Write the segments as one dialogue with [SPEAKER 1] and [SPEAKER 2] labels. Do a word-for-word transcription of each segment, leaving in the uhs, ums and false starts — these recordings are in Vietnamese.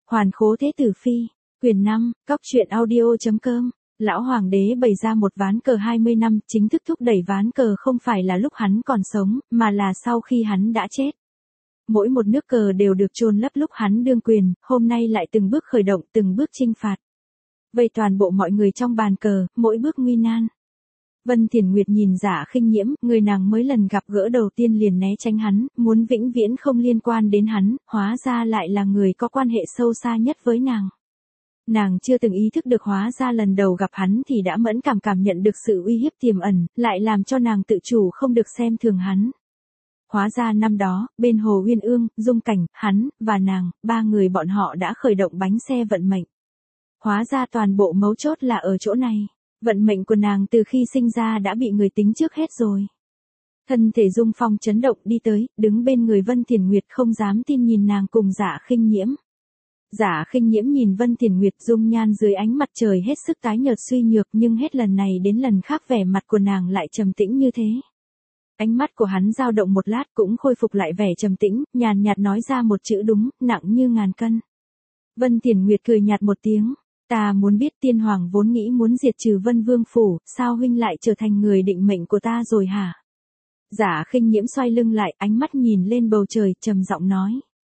[SPEAKER 1] Hoàn Khố Thế Tử Phi, quyển năm, Cóc truyện audio.com. Lão hoàng đế bày ra một ván cờ hai mươi năm, chính thức thúc đẩy ván cờ không phải là lúc hắn còn sống, mà là sau khi hắn đã chết. Mỗi một nước cờ đều được chôn lấp lúc hắn đương quyền, hôm nay lại từng bước khởi động, từng bước chinh phạt. Vây toàn bộ mọi người trong bàn cờ, mỗi bước nguy nan. Vân Thiền Nguyệt nhìn Dạ Khinh Nhiễm, người nàng mới lần gặp gỡ đầu tiên liền né tránh hắn, muốn vĩnh viễn không liên quan đến hắn, hóa ra lại là người có quan hệ sâu xa nhất với nàng. Nàng chưa từng ý thức được hóa ra lần đầu gặp hắn thì đã mẫn cảm cảm nhận được sự uy hiếp tiềm ẩn, lại làm cho nàng tự chủ không được xem thường hắn. Hóa ra năm đó, bên Hồ Uyên Ương, Dung Cảnh, hắn, và nàng, ba người bọn họ đã khởi động bánh xe vận mệnh. Hóa ra toàn bộ mấu chốt là ở chỗ này. Vận mệnh của nàng từ khi sinh ra đã bị người tính trước hết rồi. Thân thể Dung Phong chấn động đi tới, đứng bên người Vân Thiền Nguyệt không dám tin nhìn nàng cùng Dạ Khinh Nhiễm. Dạ Khinh Nhiễm nhìn Vân Thiền Nguyệt dung nhan dưới ánh mặt trời hết sức tái nhợt suy nhược, nhưng hết lần này đến lần khác vẻ mặt của nàng lại trầm tĩnh như thế. Ánh mắt của hắn dao động một lát cũng khôi phục lại vẻ trầm tĩnh, nhàn nhạt nói ra một chữ đúng, nặng như ngàn cân. Vân Thiền Nguyệt cười nhạt một tiếng. Ta muốn biết tiên hoàng vốn nghĩ muốn diệt trừ Vân Vương Phủ, sao huynh lại trở thành người định mệnh của ta rồi hả? Dạ Khinh Nhiễm xoay lưng lại, ánh mắt nhìn lên bầu trời, trầm giọng nói.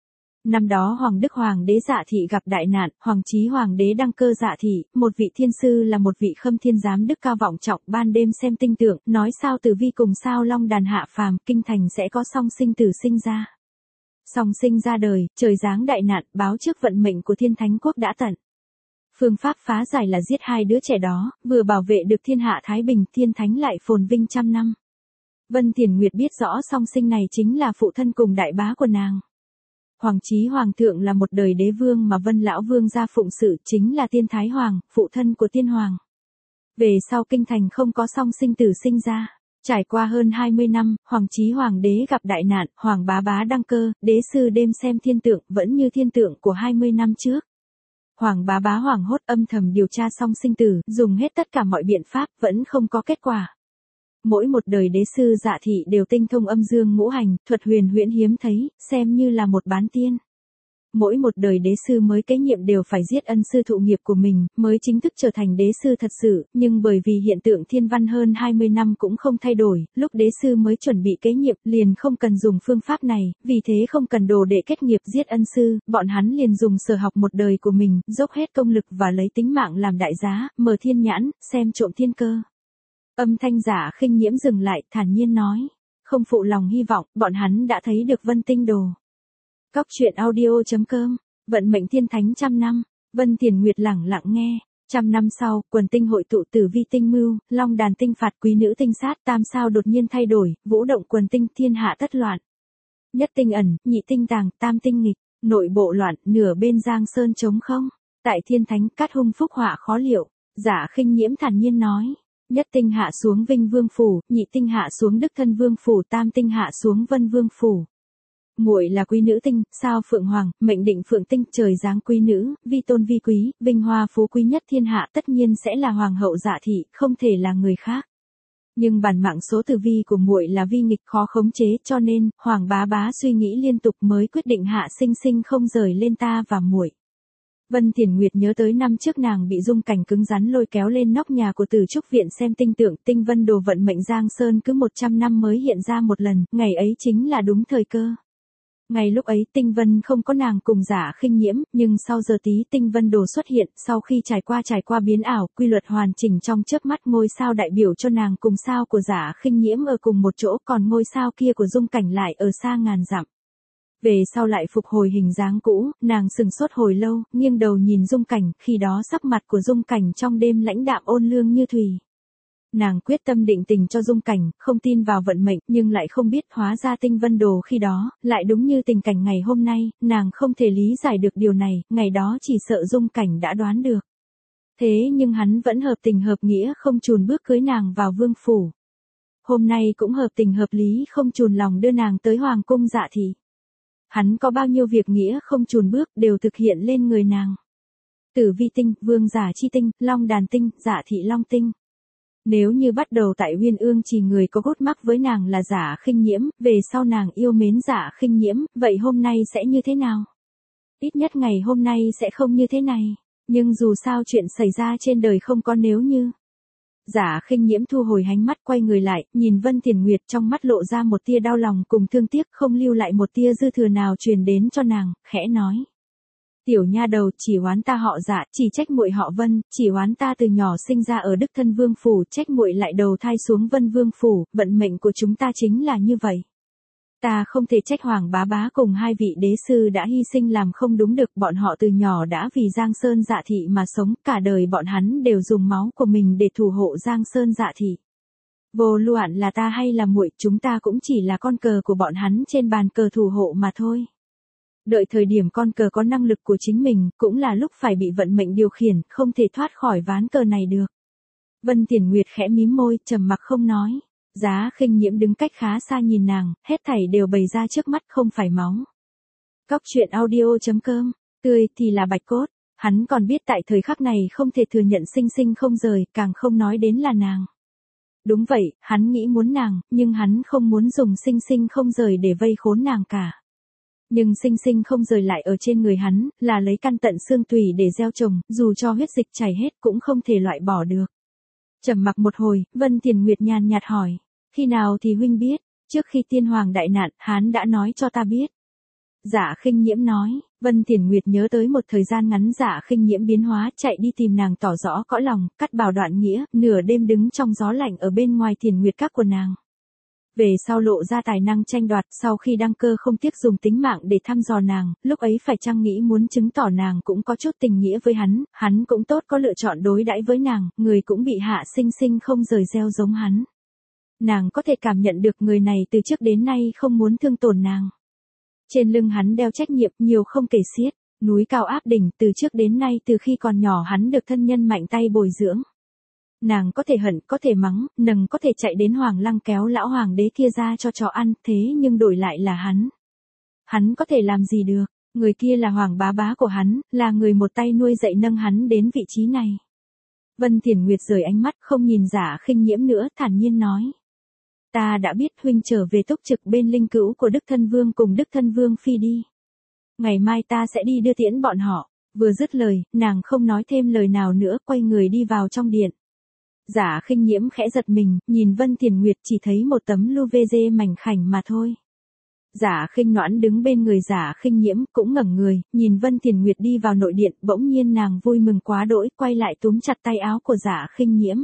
[SPEAKER 1] Năm đó Hoàng Đức Hoàng đế Dạ Thị gặp đại nạn, Hoàng Chí Hoàng đế đăng cơ Dạ Thị, một vị thiên sư là một vị khâm thiên giám đức cao vọng trọng, ban đêm xem tinh tượng, nói sao Tử Vi cùng sao Long Đàn hạ phàm, kinh thành sẽ có song sinh tử sinh ra. Song sinh ra đời, trời giáng đại nạn, báo trước vận mệnh của Thiên Thánh quốc đã tận. Phương pháp phá giải là giết hai đứa trẻ đó, vừa bảo vệ được thiên hạ thái bình, Thiên Thánh lại phồn vinh trăm năm. Vân Thiền Nguyệt biết rõ song sinh này chính là phụ thân cùng đại bá của nàng. Hoàng Chí Hoàng thượng là một đời đế vương mà Vân lão vương gia phụng sự, chính là Tiên Thái Hoàng, phụ thân của Tiên Hoàng. Về sau kinh thành không có song sinh tử sinh ra. Trải qua hơn hai mươi năm, Hoàng Chí Hoàng đế gặp đại nạn, Hoàng bá bá đăng cơ, đế sư đêm xem thiên tượng, vẫn như thiên tượng của hai mươi năm trước. Hoàng bá bá hoảng hốt âm thầm điều tra song sinh tử, dùng hết tất cả mọi biện pháp, vẫn không có kết quả. Mỗi một đời đế sư Dạ Thị đều tinh thông âm dương ngũ hành, thuật huyền huyễn hiếm thấy, xem như là một bán tiên. Mỗi một đời đế sư mới kế nhiệm đều phải giết ân sư thụ nghiệp của mình, mới chính thức trở thành đế sư thật sự, nhưng bởi vì hiện tượng thiên văn hơn hai mươi năm cũng không thay đổi, lúc đế sư mới chuẩn bị kế nhiệm liền không cần dùng phương pháp này, vì thế không cần đồ để kết nghiệp giết ân sư, bọn hắn liền dùng sở học một đời của mình, dốc hết công lực và lấy tính mạng làm đại giá, mở thiên nhãn, xem trộm thiên cơ. Âm thanh Dạ Khinh Nhiễm dừng lại, thản nhiên nói, không phụ lòng hy vọng, bọn hắn đã thấy được Vân Tinh Đồ. Cóc truyện audio.com, vận mệnh Thiên Thánh trăm năm, Vân Thiền Nguyệt lẳng lặng nghe. Trăm năm sau, quần tinh hội tụ Tử Vi tinh mưu, Long Đàn tinh phạt, Quý nữ tinh sát, tam sao đột nhiên thay đổi, vũ động quần tinh, thiên hạ tất loạn. Nhất tinh ẩn, nhị tinh tàng, tam tinh nghịch, nội bộ loạn, nửa bên giang sơn trống không. Tại Thiên Thánh, cát hung phúc họa khó liệu. Dạ Khinh Nhiễm thản nhiên nói. Nhất tinh hạ xuống Vinh Vương Phủ, nhị tinh hạ xuống Đức Thân Vương Phủ, tam tinh hạ xuống Vân Vương Phủ. Muội là quý nữ tinh, sao Phượng Hoàng, mệnh định Phượng tinh, trời giáng quý nữ, vi tôn vi quý, vinh hoa phú quý nhất thiên hạ, tất nhiên sẽ là Hoàng hậu Dạ Thị, không thể là người khác. Nhưng bản mạng số tử vi của muội là vi nghịch khó khống chế, cho nên Hoàng bá bá suy nghĩ liên tục mới quyết định hạ sinh sinh không rời lên ta và muội. Vân Thiền Nguyệt nhớ tới năm trước nàng bị Dung Cảnh cứng rắn lôi kéo lên nóc nhà của Tử Trúc viện xem tinh tượng, tinh vân đồ vận mệnh Giang Sơn cứ một trăm năm mới hiện ra một lần, ngày ấy chính là đúng thời cơ. Ngày lúc ấy tinh vân không có nàng cùng Dạ Khinh Nhiễm, nhưng sau giờ tí tinh vân đồ xuất hiện, sau khi trải qua trải qua biến ảo, quy luật hoàn chỉnh trong chớp mắt, ngôi sao đại biểu cho nàng cùng sao của Dạ Khinh Nhiễm ở cùng một chỗ, còn ngôi sao kia của Dung Cảnh lại ở xa ngàn dặm. Về sau lại phục hồi hình dáng cũ, nàng sừng sốt hồi lâu, nghiêng đầu nhìn Dung Cảnh, khi đó sắc mặt của Dung Cảnh trong đêm lãnh đạm ôn lương như thủy. Nàng quyết tâm định tình cho Dung Cảnh, không tin vào vận mệnh, nhưng lại không biết hóa ra tinh vân đồ khi đó, lại đúng như tình cảnh ngày hôm nay, nàng không thể lý giải được điều này, ngày đó chỉ sợ Dung Cảnh đã đoán được. Thế nhưng hắn vẫn hợp tình hợp nghĩa không chùn bước cưới nàng vào vương phủ. Hôm nay cũng hợp tình hợp lý không chùn lòng đưa nàng tới Hoàng cung Dạ Thị. Hắn có bao nhiêu việc nghĩa không chùn bước đều thực hiện lên người nàng. Tử Vi tinh, Vương Giả chi tinh, Long Đàn tinh, Dạ Thị Long tinh. Nếu như bắt đầu tại Uyên Ương chỉ người có gút mắc với nàng là Dạ Khinh Nhiễm, về sau nàng yêu mến Dạ Khinh Nhiễm, vậy hôm nay sẽ như thế nào? ít nhất ngày hôm nay sẽ không như thế này. Nhưng dù sao chuyện xảy ra trên đời không có nếu như. Giả Khinh Nhiễm thu hồi ánh mắt quay người lại, nhìn Vân Tiền Nguyệt trong mắt lộ ra một tia đau lòng cùng thương tiếc không lưu lại một tia dư thừa nào truyền đến cho nàng, khẽ nói. Tiểu nha đầu chỉ oán ta họ Dạ, chỉ trách muội họ Vân, chỉ oán ta từ nhỏ sinh ra ở Đức Thân Vương Phủ, trách muội lại đầu thai xuống Vân Vương Phủ, vận mệnh của chúng ta chính là như vậy. Ta không thể trách Hoàng bá bá cùng hai vị đế sư đã hy sinh làm không đúng được, bọn họ từ nhỏ đã vì Giang Sơn Dạ Thị mà sống, cả đời bọn hắn đều dùng máu của mình để thủ hộ Giang Sơn Dạ Thị. Vô luận là ta hay là muội, chúng ta cũng chỉ là con cờ của bọn hắn trên bàn cờ thủ hộ mà thôi. Đợi thời điểm con cờ có năng lực của chính mình, cũng là lúc phải bị vận mệnh điều khiển, không thể thoát khỏi ván cờ này được. Vân Tiền Nguyệt khẽ mím môi, trầm mặc không nói. Giá Khinh Nhiễm đứng cách khá xa nhìn nàng, hết thảy đều bày ra trước mắt không phải máu. Cóc truyện audio chấm com, tươi thì là bạch cốt, hắn còn biết tại thời khắc này không thể thừa nhận Sinh Sinh không rời, càng không nói đến là nàng. Đúng vậy, hắn nghĩ muốn nàng, nhưng hắn không muốn dùng Sinh Sinh không rời để vây khốn nàng cả. Nhưng Sinh Sinh không rời lại ở trên người hắn, là lấy căn tận xương tủy để gieo trồng, dù cho huyết dịch chảy hết cũng không thể loại bỏ được. Trầm mặc một hồi, Vân Tiền Nguyệt nhàn nhạt hỏi, khi nào thì huynh biết, trước khi tiên hoàng đại nạn, hắn đã nói cho ta biết. Giả Khinh Nhiễm nói, Vân Tiền Nguyệt nhớ tới một thời gian ngắn Giả Khinh Nhiễm biến hóa chạy đi tìm nàng tỏ rõ cõi lòng, cắt bảo đoạn nghĩa, nửa đêm đứng trong gió lạnh ở bên ngoài Thiền Nguyệt các của nàng. Về sau lộ ra tài năng tranh đoạt, sau khi đăng cơ không tiếc dùng tính mạng để thăm dò nàng, lúc ấy phải chăng nghĩ muốn chứng tỏ nàng cũng có chút tình nghĩa với hắn, hắn cũng tốt có lựa chọn đối đãi với nàng, người cũng bị hạ Sinh Sinh không rời gieo giống hắn. Nàng có thể cảm nhận được người này từ trước đến nay không muốn thương tổn nàng. Trên lưng hắn đeo trách nhiệm nhiều không kể xiết, núi cao áp đỉnh, từ trước đến nay từ khi còn nhỏ hắn được thân nhân mạnh tay bồi dưỡng. Nàng có thể hận, có thể mắng, nâng có thể chạy đến Hoàng Lăng kéo lão hoàng đế kia ra cho chó ăn, thế nhưng đổi lại là hắn. Hắn có thể làm gì được, người kia là Hoàng bá bá của hắn, là người một tay nuôi dạy nâng hắn đến vị trí này. Vân Thiển Nguyệt rời ánh mắt không nhìn Giả Khinh Nhiễm nữa, thản nhiên nói. Ta đã biết huynh trở về túc trực bên linh cữu của Đức Thân Vương cùng Đức Thân Vương Phi đi. Ngày mai ta sẽ đi đưa tiễn bọn họ. Vừa dứt lời, nàng không nói thêm lời nào nữa, quay người đi vào trong điện. Giả Khinh Nhiễm khẽ giật mình, nhìn Vân Thiền Nguyệt chỉ thấy một tấm lu vê dê mảnh khảnh mà thôi. Giả Khinh Noãn đứng bên người Giả Khinh Nhiễm cũng ngẩng người, nhìn Vân Thiền Nguyệt đi vào nội điện, bỗng nhiên nàng vui mừng quá đỗi, quay lại túm chặt tay áo của Giả Khinh Nhiễm.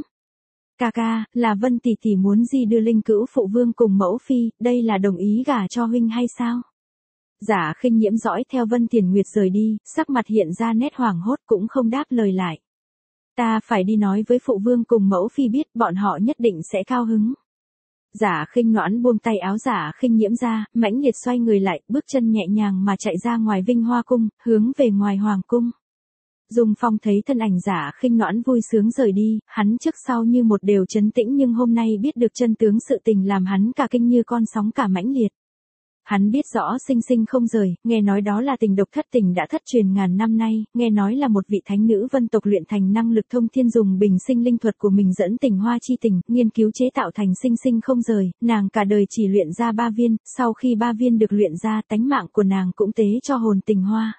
[SPEAKER 1] Ca ca, là Vân tỷ tỷ muốn gì đưa linh cữu phụ vương cùng mẫu phi, đây là đồng ý gả cho huynh hay sao? Giả Khinh Nhiễm dõi theo Vân Thiền Nguyệt rời đi, sắc mặt hiện ra nét hoảng hốt cũng không đáp lời lại. Ta phải đi nói với phụ vương cùng mẫu phi biết, bọn họ nhất định sẽ cao hứng. Giả Khinh Noãn buông tay áo Giả Khinh Nhiễm ra, mãnh liệt xoay người lại, bước chân nhẹ nhàng mà chạy ra ngoài Vinh Hoa cung, hướng về ngoài hoàng cung. Dung Phong thấy thân ảnh Giả Khinh Noãn vui sướng rời đi, hắn trước sau như một đều trấn tĩnh, nhưng hôm nay biết được chân tướng sự tình làm hắn cả kinh như con sóng cả mãnh liệt. Hắn biết rõ Sinh Sinh không rời, nghe nói đó là tình độc thất tình đã thất truyền ngàn năm nay, nghe nói là một vị thánh nữ vân tộc luyện thành năng lực thông thiên dùng bình sinh linh thuật của mình dẫn tình hoa chi tình, nghiên cứu chế tạo thành Sinh Sinh không rời, nàng cả đời chỉ luyện ra ba viên, sau khi ba viên được luyện ra, tánh mạng của nàng cũng tế cho hồn tình hoa.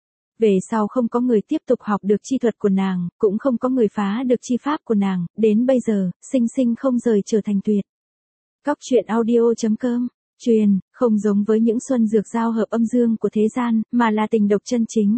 [SPEAKER 1] Về sau không có người tiếp tục học được chi thuật của nàng, cũng không có người phá được chi pháp của nàng, đến bây giờ, Sinh Sinh không rời trở thành tuyệt. Cóc truyện audio chấm com truyền, không giống với những xuân dược giao hợp âm dương của thế gian, mà là tình độc chân chính.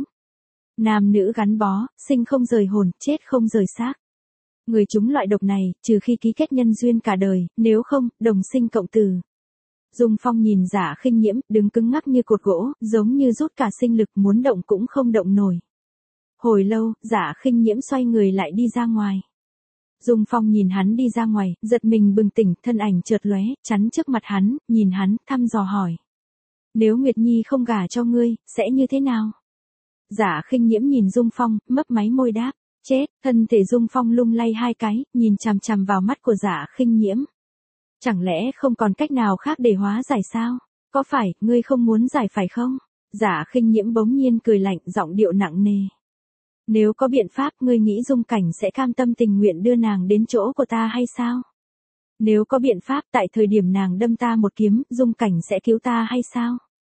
[SPEAKER 1] Nam nữ gắn bó, sinh không rời hồn, chết không rời xác. Người chúng loại độc này, trừ khi ký kết nhân duyên cả đời, nếu không, đồng sinh cộng tử. Dung Phong nhìn Giả Khinh Nhiễm, đứng cứng ngắc như cột gỗ, giống như rút cả sinh lực, muốn động cũng không động nổi. Hồi lâu, Giả Khinh Nhiễm xoay người lại đi ra ngoài. Dung Phong nhìn hắn đi ra ngoài, giật mình bừng tỉnh, thân ảnh chợt lóe, chắn trước mặt hắn, nhìn hắn, thăm dò hỏi. Nếu Nguyệt Nhi không gả cho ngươi, sẽ như thế nào? Giả Khinh Nhiễm nhìn Dung Phong, mấp máy môi đáp, chết, thân thể Dung Phong lung lay hai cái, nhìn chằm chằm vào mắt của Giả Khinh Nhiễm. Chẳng lẽ không còn cách nào khác để hóa giải sao? Có phải, ngươi không muốn giải phải không? Giả Khinh Nhiễm bỗng nhiên cười lạnh, giọng điệu nặng nề. Nếu có biện pháp, ngươi nghĩ Dung Cảnh sẽ cam tâm tình nguyện đưa nàng đến chỗ của ta hay sao? Nếu có biện pháp, tại thời điểm nàng đâm ta một kiếm, Dung Cảnh sẽ cứu ta hay sao?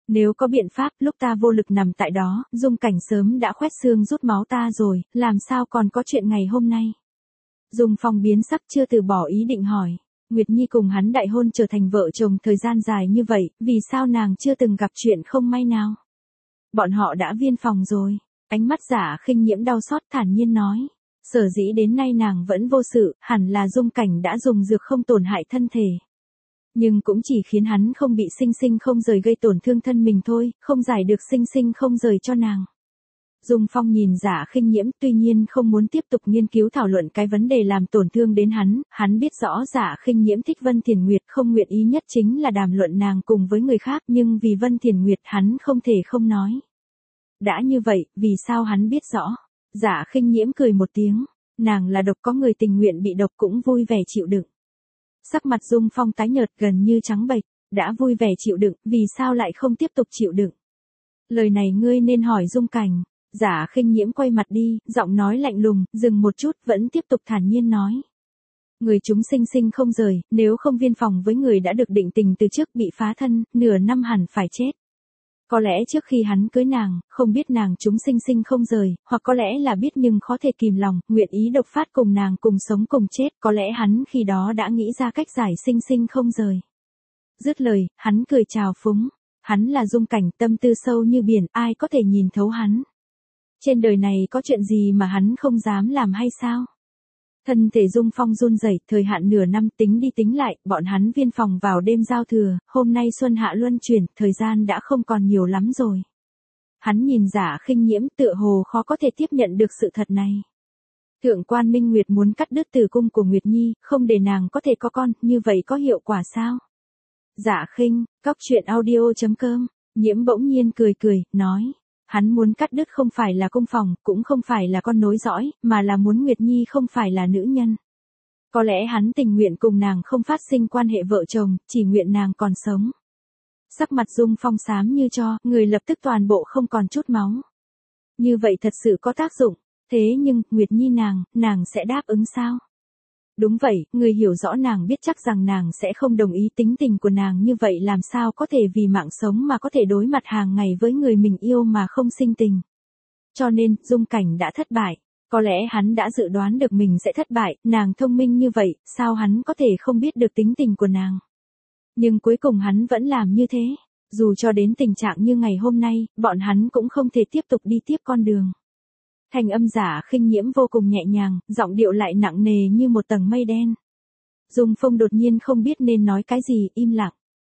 [SPEAKER 1] Nếu có biện pháp, lúc ta vô lực nằm tại đó, Dung Cảnh sớm đã khoét xương rút máu ta rồi, làm sao còn có chuyện ngày hôm nay. Dung Phong biến sắc chưa từ bỏ ý định hỏi. Nguyệt Nhi cùng hắn đại hôn trở thành vợ chồng thời gian dài như vậy, vì sao nàng chưa từng gặp chuyện không may nào? Bọn họ đã viên phòng rồi. Ánh mắt Giả Khinh Nhiễm đau xót thản nhiên nói. Sở dĩ đến nay nàng vẫn vô sự, hẳn là Dung Cảnh đã dùng dược không tổn hại thân thể. Nhưng cũng chỉ khiến hắn không bị sinh sinh không rời gây tổn thương thân mình thôi, không giải được sinh sinh không rời cho nàng. Dung Phong nhìn Giả Khinh Nhiễm, tuy nhiên không muốn tiếp tục nghiên cứu thảo luận cái vấn đề làm tổn thương đến hắn, hắn biết rõ Giả Khinh Nhiễm thích Vân Thiền Nguyệt, không nguyện ý nhất chính là đàm luận nàng cùng với người khác, nhưng vì Vân Thiền Nguyệt hắn không thể không nói. Đã như vậy, vì sao hắn biết rõ? Giả Khinh Nhiễm cười một tiếng, nàng là độc, có người tình nguyện bị độc cũng vui vẻ chịu đựng. Sắc mặt Dung Phong tái nhợt gần như trắng bệch, đã vui vẻ chịu đựng, vì sao lại không tiếp tục chịu đựng? Lời này ngươi nên hỏi Dung Cảnh. Giả Khinh Nhiễm quay mặt đi, giọng nói lạnh lùng, dừng một chút, vẫn tiếp tục thản nhiên nói. Người chúng sinh sinh không rời, nếu không viên phòng với người đã được định tình từ trước bị phá thân, nửa năm hẳn phải chết. Có lẽ trước khi hắn cưới nàng, không biết nàng chúng sinh sinh không rời, hoặc có lẽ là biết nhưng khó thể kìm lòng, nguyện ý độc phát cùng nàng cùng sống cùng chết, có lẽ hắn khi đó đã nghĩ ra cách giải sinh sinh không rời. Dứt lời, hắn cười chào phúng. Hắn là Dung Cảnh, tâm tư sâu như biển, ai có thể nhìn thấu hắn. Trên đời này có chuyện gì mà hắn không dám làm hay sao? Thân thể Dung Phong run rẩy, thời hạn nửa năm tính đi tính lại, bọn hắn viên phòng vào đêm giao thừa, hôm nay xuân hạ luân chuyển, thời gian đã không còn nhiều lắm rồi. Hắn nhìn Giả Khinh Nhiễm tựa hồ khó có thể tiếp nhận được sự thật này. Thượng quan Minh Nguyệt muốn cắt đứt tử cung của Nguyệt Nhi, không để nàng có thể có con, như vậy có hiệu quả sao? Giả Khinh, cóc truyện audio chấm com, Nhiễm bỗng nhiên cười cười, nói. Hắn muốn cắt đứt không phải là cung phòng, cũng không phải là con nối dõi, mà là muốn Nguyệt Nhi không phải là nữ nhân. Có lẽ hắn tình nguyện cùng nàng không phát sinh quan hệ vợ chồng, chỉ nguyện nàng còn sống. Sắc mặt Dung Phong xám như tro, người lập tức toàn bộ không còn chút máu. Như vậy thật sự có tác dụng, thế nhưng, Nguyệt Nhi nàng, nàng sẽ đáp ứng sao? Đúng vậy, người hiểu rõ nàng biết chắc rằng nàng sẽ không đồng ý, tính tình của nàng như vậy làm sao có thể vì mạng sống mà có thể đối mặt hàng ngày với người mình yêu mà không sinh tình. Cho nên, Dung Cảnh đã thất bại. Có lẽ hắn đã dự đoán được mình sẽ thất bại, nàng thông minh như vậy, sao hắn có thể không biết được tính tình của nàng. Nhưng cuối cùng hắn vẫn làm như thế. Dù cho đến tình trạng như ngày hôm nay, bọn hắn cũng không thể tiếp tục đi tiếp con đường. Thanh âm Giả Khinh Nhiễm vô cùng nhẹ nhàng, giọng điệu lại nặng nề như một tầng mây đen. Dung Phong đột nhiên không biết nên nói cái gì, im lặng.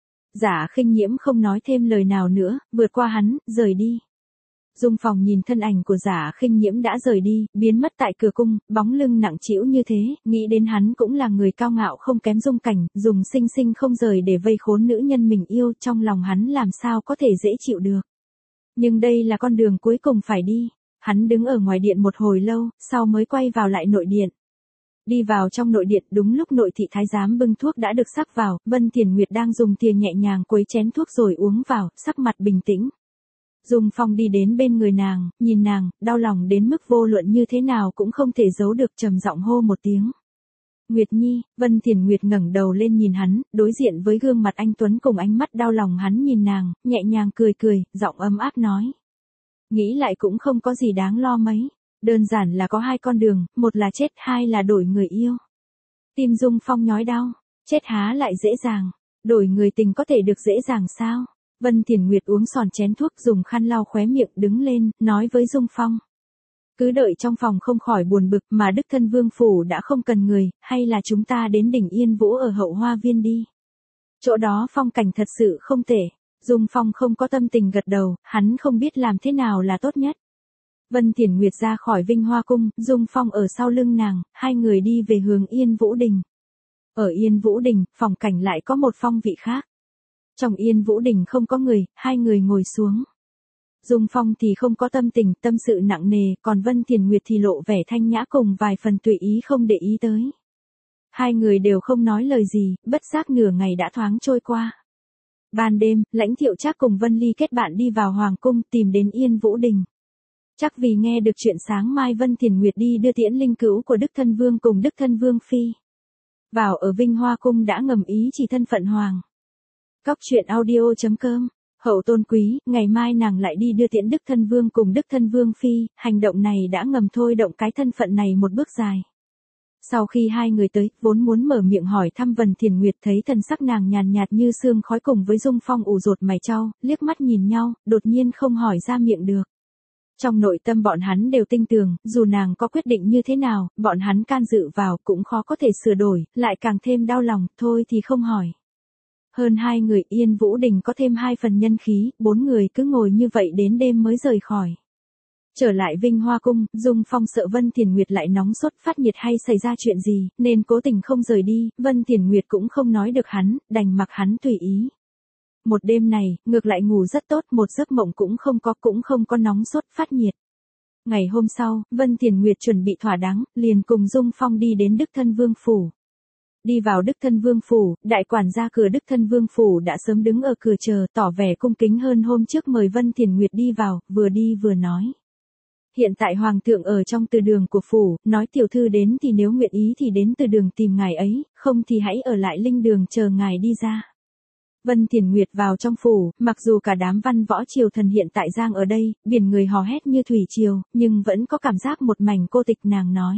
[SPEAKER 1] Giả Khinh Nhiễm không nói thêm lời nào nữa, vượt qua hắn, rời đi. Dung Phong nhìn thân ảnh của Giả Khinh Nhiễm đã rời đi, biến mất tại cửa cung, bóng lưng nặng trĩu như thế, nghĩ đến hắn cũng là người cao ngạo không kém Dung Cảnh, dùng sinh sinh không rời để vây khốn nữ nhân mình yêu, trong lòng hắn làm sao có thể dễ chịu được. Nhưng đây là con đường cuối cùng phải đi. Hắn đứng ở ngoài điện một hồi lâu, sau mới quay vào lại nội điện. Đi vào trong nội điện, đúng lúc nội thị thái giám bưng thuốc đã được sắc vào, Vân Thiền Nguyệt đang dùng thìa nhẹ nhàng quấy chén thuốc rồi uống vào, sắc mặt bình tĩnh. Dung Phong đi đến bên người nàng, nhìn nàng, đau lòng đến mức vô luận như thế nào cũng không thể giấu được, trầm giọng hô một tiếng. Nguyệt Nhi. Vân Thiền Nguyệt ngẩng đầu lên nhìn hắn, đối diện với gương mặt anh tuấn cùng ánh mắt đau lòng hắn nhìn nàng, nhẹ nhàng cười cười, giọng ấm áp nói. Nghĩ lại cũng không có gì đáng lo mấy. Đơn giản là có hai con đường, một là chết, hai là đổi người yêu. Tim Dung Phong nhói đau, chết há lại dễ dàng, đổi người tình có thể được dễ dàng sao? Vân Thiền Nguyệt uống sòn chén thuốc, dùng khăn lau khóe miệng, đứng lên, nói với Dung Phong. Cứ đợi trong phòng không khỏi buồn bực, mà đích thân vương phủ đã không cần người, hay là chúng ta đến đỉnh Yên Vũ ở Hậu Hoa Viên đi. Chỗ đó phong cảnh thật sự không tệ. Dung Phong không có tâm tình gật đầu, hắn không biết làm thế nào là tốt nhất. Vân Thiền Nguyệt ra khỏi Vinh Hoa Cung, Dung Phong ở sau lưng nàng, hai người đi về hướng Yên Vũ Đình. Ở Yên Vũ Đình, phong cảnh lại có một phong vị khác. Trong Yên Vũ Đình không có người, hai người ngồi xuống. Dung Phong thì không có tâm tình, tâm sự nặng nề, còn Vân Thiền Nguyệt thì lộ vẻ thanh nhã cùng vài phần tùy ý không để ý tới. Hai người đều không nói lời gì, bất giác nửa ngày đã thoáng trôi qua. Ban đêm, Lãnh Thiệu Trác cùng Vân Ly kết bạn đi vào Hoàng Cung tìm đến Yên Vũ Đình. Chắc vì nghe được chuyện sáng mai Vân Thiền Nguyệt đi đưa tiễn linh cữu của Đức Thân Vương cùng Đức Thân Vương Phi. Vào ở Vinh Hoa Cung đã ngầm ý chỉ thân phận Hoàng. Cóc truyện audio chấm com Hậu tôn quý, ngày mai nàng lại đi đưa tiễn Đức Thân Vương cùng Đức Thân Vương Phi, hành động này đã ngầm thôi động cái thân phận này một bước dài. Sau khi hai người tới, vốn muốn mở miệng hỏi thăm Vân Thiền Nguyệt thấy thần sắc nàng nhàn nhạt như sương khói cùng với Dung Phong ủ rột mày chau, liếc mắt nhìn nhau, đột nhiên không hỏi ra miệng được. Trong nội tâm bọn hắn đều tin tưởng, dù nàng có quyết định như thế nào, bọn hắn can dự vào cũng khó có thể sửa đổi, lại càng thêm đau lòng, thôi thì không hỏi. Hơn hai người Yên Vũ Đình có thêm hai phần nhân khí, bốn người cứ ngồi như vậy đến đêm mới rời khỏi. Trở lại Vinh Hoa Cung, Dung Phong sợ Vân Thiền Nguyệt lại nóng sốt phát nhiệt hay xảy ra chuyện gì, nên cố tình không rời đi, Vân Thiền Nguyệt cũng không nói được hắn, đành mặc hắn tùy ý. Một đêm này, ngược lại ngủ rất tốt, một giấc mộng cũng không có, cũng không có nóng sốt phát nhiệt. Ngày hôm sau, Vân Thiền Nguyệt chuẩn bị thỏa đáng, liền cùng Dung Phong đi đến Đức Thân Vương Phủ. Đi vào Đức Thân Vương Phủ, đại quản gia cửa Đức Thân Vương Phủ đã sớm đứng ở cửa chờ, tỏ vẻ cung kính hơn hôm trước mời Vân Thiền Nguyệt đi vào, vừa đi vừa nói. Hiện tại Hoàng thượng ở trong từ đường của Phủ, nói tiểu thư đến thì nếu nguyện ý thì đến từ đường tìm ngài ấy, không thì hãy ở lại linh đường chờ ngài đi ra. Vân Thiền Nguyệt vào trong phủ, mặc dù cả đám văn võ triều thần hiện tại giang ở đây, biển người hò hét như thủy triều, nhưng vẫn có cảm giác một mảnh cô tịch. Nàng nói.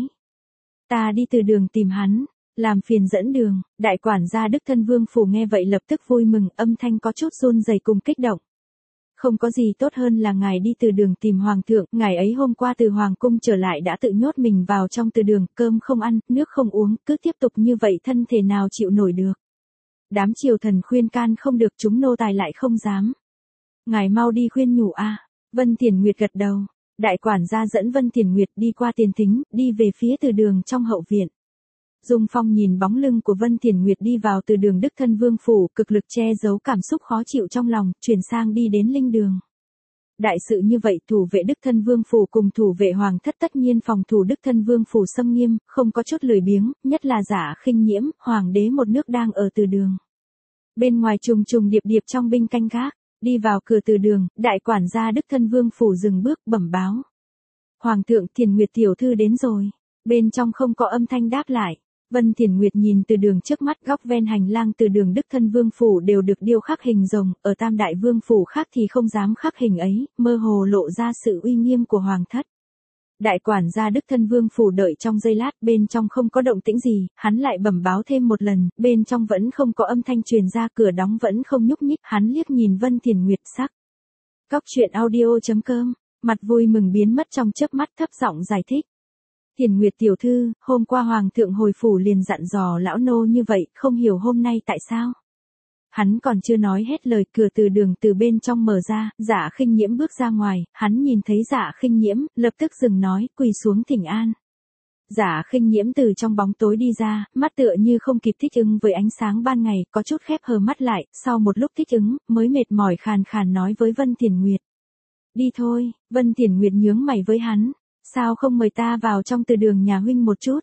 [SPEAKER 1] Ta đi từ đường tìm hắn, làm phiền dẫn đường. Đại quản gia Đức Thân Vương Phủ nghe vậy lập tức vui mừng, âm thanh có chút run rẩy cùng kích động. Không có gì tốt hơn là ngài đi từ đường tìm Hoàng thượng, ngài ấy hôm qua từ Hoàng cung trở lại đã tự nhốt mình vào trong từ đường, cơm không ăn, nước không uống, cứ tiếp tục như vậy thân thể nào chịu nổi được. Đám triều thần khuyên can không được, chúng nô tài lại không dám. Ngài mau đi khuyên nhủ a. Vân Thiền Nguyệt gật đầu. Đại quản gia dẫn Vân Thiền Nguyệt đi qua tiền thính, đi về phía từ đường trong hậu viện. Dung Phong nhìn bóng lưng của Vân Thiền Nguyệt đi vào từ đường Đức Thân Vương Phủ, cực lực che giấu cảm xúc khó chịu trong lòng, chuyển sang đi đến linh đường. Đại sự như vậy, thủ vệ Đức Thân Vương Phủ cùng thủ vệ Hoàng thất tất nhiên phòng thủ Đức Thân Vương Phủ xâm nghiêm, không có chút lười biếng, nhất là Giả Khinh Nhiễm, Hoàng đế một nước đang ở từ đường. Bên ngoài trùng trùng điệp điệp trong binh canh gác, đi vào cửa từ đường, đại quản gia Đức Thân Vương Phủ dừng bước bẩm báo. Hoàng thượng, Thiền Nguyệt tiểu thư đến rồi. Bên trong không có âm thanh đáp lại. Vân Thiền Nguyệt nhìn từ đường trước mắt, góc ven hành lang từ đường Đức Thân Vương Phủ đều được điêu khắc hình rồng, ở Tam Đại Vương Phủ khác thì không dám khắc hình ấy, mơ hồ lộ ra sự uy nghiêm của Hoàng thất. Đại quản gia Đức Thân Vương Phủ đợi trong giây lát, bên trong không có động tĩnh gì, hắn lại bẩm báo thêm một lần, bên trong vẫn không có âm thanh truyền ra, cửa đóng vẫn không nhúc nhích, hắn liếc nhìn Vân Thiền Nguyệt sắc. Cóc truyện audio chấm com, mặt vui mừng biến mất trong chớp mắt, thấp giọng giải thích. Thiền Nguyệt tiểu thư, hôm qua Hoàng thượng hồi phủ liền dặn dò lão nô như vậy, không hiểu hôm nay tại sao. Hắn còn chưa nói hết lời, cửa từ đường từ bên trong mở ra, Giả Khinh Nhiễm bước ra ngoài, hắn nhìn thấy Giả Khinh Nhiễm, lập tức dừng nói, quỳ xuống thỉnh an. Giả Khinh Nhiễm từ trong bóng tối đi ra, mắt tựa như không kịp thích ứng với ánh sáng ban ngày, có chút khép hờ mắt lại, sau một lúc thích ứng, mới mệt mỏi khàn khàn nói với Vân Thiền Nguyệt. Đi thôi. Vân Thiền Nguyệt nhướng mày với hắn. Sao không mời ta vào trong từ đường nhà huynh một chút?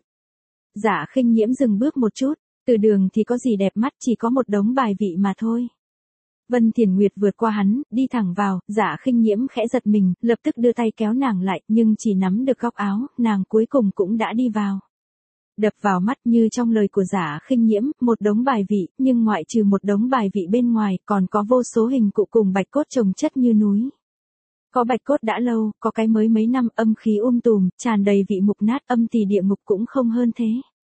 [SPEAKER 1] Giả Khinh Nhiễm dừng bước một chút, từ đường thì có gì đẹp mắt, chỉ có một đống bài vị mà thôi. Vân Thiền Nguyệt vượt qua hắn, đi thẳng vào, Giả Khinh Nhiễm khẽ giật mình, lập tức đưa tay kéo nàng lại, nhưng chỉ nắm được góc áo, nàng cuối cùng cũng đã đi vào. Đập vào mắt như trong lời của Giả Khinh Nhiễm, một đống bài vị, nhưng ngoại trừ một đống bài vị bên ngoài, còn có vô số hình cụ cùng bạch cốt chồng chất như núi. Có bạch cốt đã lâu, có cái mới mấy năm, âm khí um tùm, tràn đầy vị mục nát, âm thì địa ngục cũng không hơn thế.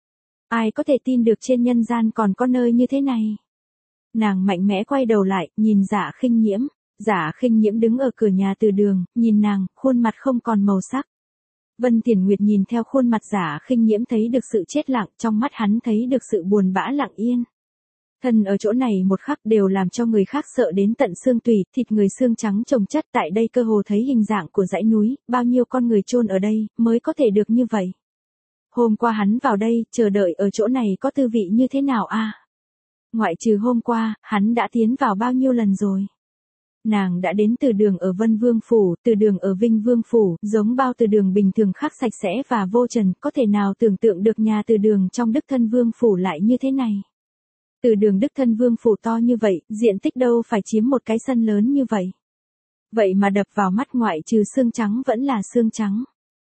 [SPEAKER 1] Ai có thể tin được trên nhân gian còn có nơi như thế này? Nàng mạnh mẽ quay đầu lại, nhìn Giả Khinh Nhiễm. Giả Khinh Nhiễm đứng ở cửa nhà từ đường, nhìn nàng, khuôn mặt không còn màu sắc. Vân Thiền Nguyệt nhìn theo khuôn mặt Giả Khinh Nhiễm thấy được sự chết lặng, trong mắt hắn thấy được sự buồn bã lặng yên. Thân ở chỗ này một khắc đều làm cho người khác sợ đến tận xương tủy, thịt người xương trắng chồng chất, tại đây cơ hồ thấy hình dạng của dãy núi, bao nhiêu con người chôn ở đây, mới có thể được như vậy. Hôm qua hắn vào đây, chờ đợi ở chỗ này có tư vị như thế nào a? À? Ngoại trừ hôm qua, hắn đã tiến vào bao nhiêu lần rồi? Nàng đã đến từ đường ở Vân Vương Phủ, từ đường ở Vinh Vương Phủ, giống bao từ đường bình thường khác sạch sẽ và vô trần, có thể nào tưởng tượng được nhà từ đường trong Đức Thân Vương Phủ lại như thế này? Từ đường Đức Thân Vương Phủ to như vậy, diện tích đâu phải chiếm một cái sân lớn như vậy. Vậy mà đập vào mắt ngoại trừ xương trắng vẫn là xương trắng.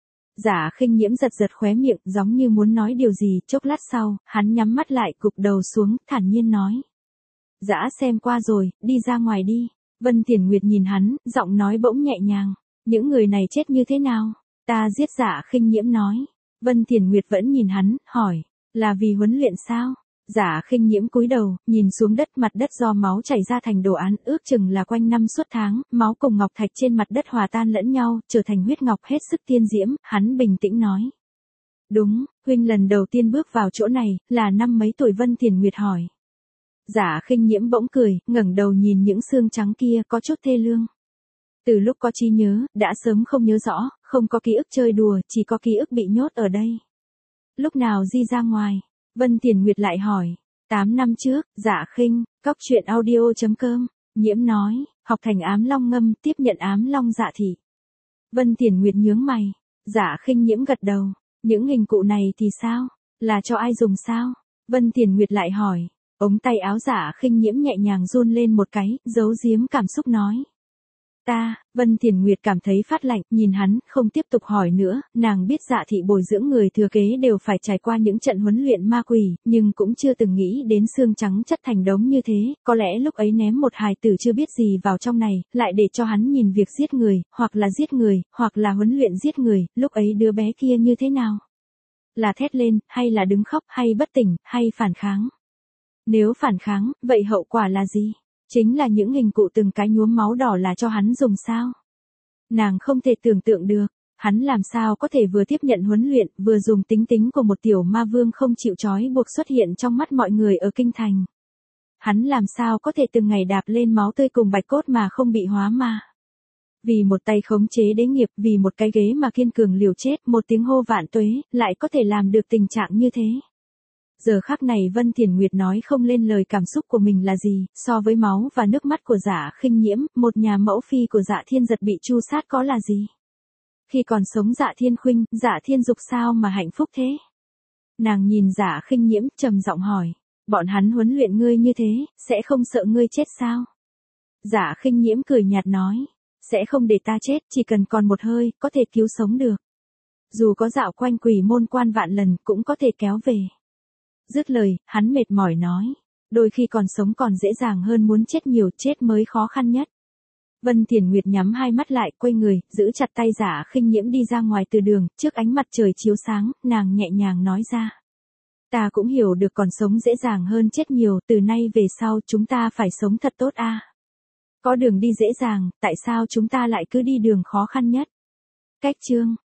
[SPEAKER 1] Giả Khinh Nhiễm giật giật khóe miệng, giống như muốn nói điều gì, chốc lát sau, hắn nhắm mắt lại, gục đầu xuống, thản nhiên nói. Dã xem qua rồi, đi ra ngoài đi. Vân Thiền Nguyệt nhìn hắn, giọng nói bỗng nhẹ nhàng. Những người này chết như thế nào? Ta giết Dạ Khinh Nhiễm nói. Vân Thiền Nguyệt vẫn nhìn hắn, hỏi. Là vì huấn luyện sao? Dạ Khinh Nhiễm cúi đầu, nhìn xuống đất, mặt đất do máu chảy ra thành đồ án, ước chừng là quanh năm suốt tháng, máu cùng ngọc thạch trên mặt đất hòa tan lẫn nhau, trở thành huyết ngọc hết sức tiên diễm, hắn bình tĩnh nói. Đúng, huynh lần đầu tiên bước vào chỗ này, là năm mấy tuổi? Vân Thiền Nguyệt hỏi. Dạ Khinh Nhiễm bỗng cười, ngẩng đầu nhìn những xương trắng kia, có chút thê lương. Từ lúc có trí nhớ, đã sớm không nhớ rõ, không có ký ức chơi đùa, chỉ có ký ức bị nhốt ở đây. Lúc nào di ra ngoài? Vân Thiền Nguyệt lại hỏi. Tám năm trước, Dạ Khinh, cóc truyện audio chấm com, Nhiễm nói, học thành ám long ngâm, tiếp nhận ám long dạ thị. Vân Thiền Nguyệt nhướng mày. Dạ Khinh Nhiễm gật đầu. Những hình cụ này thì sao? Là cho ai dùng sao? Vân Thiền Nguyệt lại hỏi. Ống tay áo Dạ Khinh Nhiễm nhẹ nhàng run lên một cái, giấu giếm cảm xúc nói. Ta, Vân Thiền Nguyệt cảm thấy phát lạnh, nhìn hắn, không tiếp tục hỏi nữa, nàng biết Dạ thị bồi dưỡng người thừa kế đều phải trải qua những trận huấn luyện ma quỷ, nhưng cũng chưa từng nghĩ đến xương trắng chất thành đống như thế, có lẽ lúc ấy ném một hài tử chưa biết gì vào trong này, lại để cho hắn nhìn việc giết người, hoặc là giết người, hoặc là huấn luyện giết người, lúc ấy đứa bé kia như thế nào? Là thét lên, hay là đứng khóc, hay bất tỉnh, hay phản kháng? Nếu phản kháng, vậy hậu quả là gì? Chính là những hình cụ từng cái nhuốm máu đỏ là cho hắn dùng sao? Nàng không thể tưởng tượng được, hắn làm sao có thể vừa tiếp nhận huấn luyện, vừa dùng tính tính của một tiểu ma vương không chịu trói buộc xuất hiện trong mắt mọi người ở kinh thành. Hắn làm sao có thể từng ngày đạp lên máu tươi cùng bạch cốt mà không bị hóa ma. Vì một tay khống chế đế nghiệp, vì một cái ghế mà kiên cường liều chết, một tiếng hô vạn tuế, lại có thể làm được tình trạng như thế. Giờ khắc này Vân Thiền Nguyệt nói không lên lời cảm xúc của mình là gì, so với máu và nước mắt của Dạ Khinh Nhiễm, một nhà mẫu phi của Dạ Thiên Giật bị tru sát có là gì. Khi còn sống Dạ Thiên Khuynh, Dạ Thiên Dục sao mà hạnh phúc thế? Nàng nhìn Dạ Khinh Nhiễm, trầm giọng hỏi, bọn hắn huấn luyện ngươi như thế, sẽ không sợ ngươi chết sao? Dạ Khinh Nhiễm cười nhạt nói, sẽ không để ta chết, chỉ cần còn một hơi, có thể cứu sống được. Dù có dạo quanh quỷ môn quan vạn lần, cũng có thể kéo về. Dứt lời, hắn mệt mỏi nói, đôi khi còn sống còn dễ dàng hơn muốn chết nhiều, chết mới khó khăn nhất. Vân Thiền Nguyệt nhắm hai mắt lại, quay người, giữ chặt tay Dạ Khinh Nhiễm đi ra ngoài từ đường, trước ánh mặt trời chiếu sáng, nàng nhẹ nhàng nói ra. Ta cũng hiểu được còn sống dễ dàng hơn chết nhiều, từ nay về sau chúng ta phải sống thật tốt a. Có đường đi dễ dàng, tại sao chúng ta lại cứ đi đường khó khăn nhất? Cách chương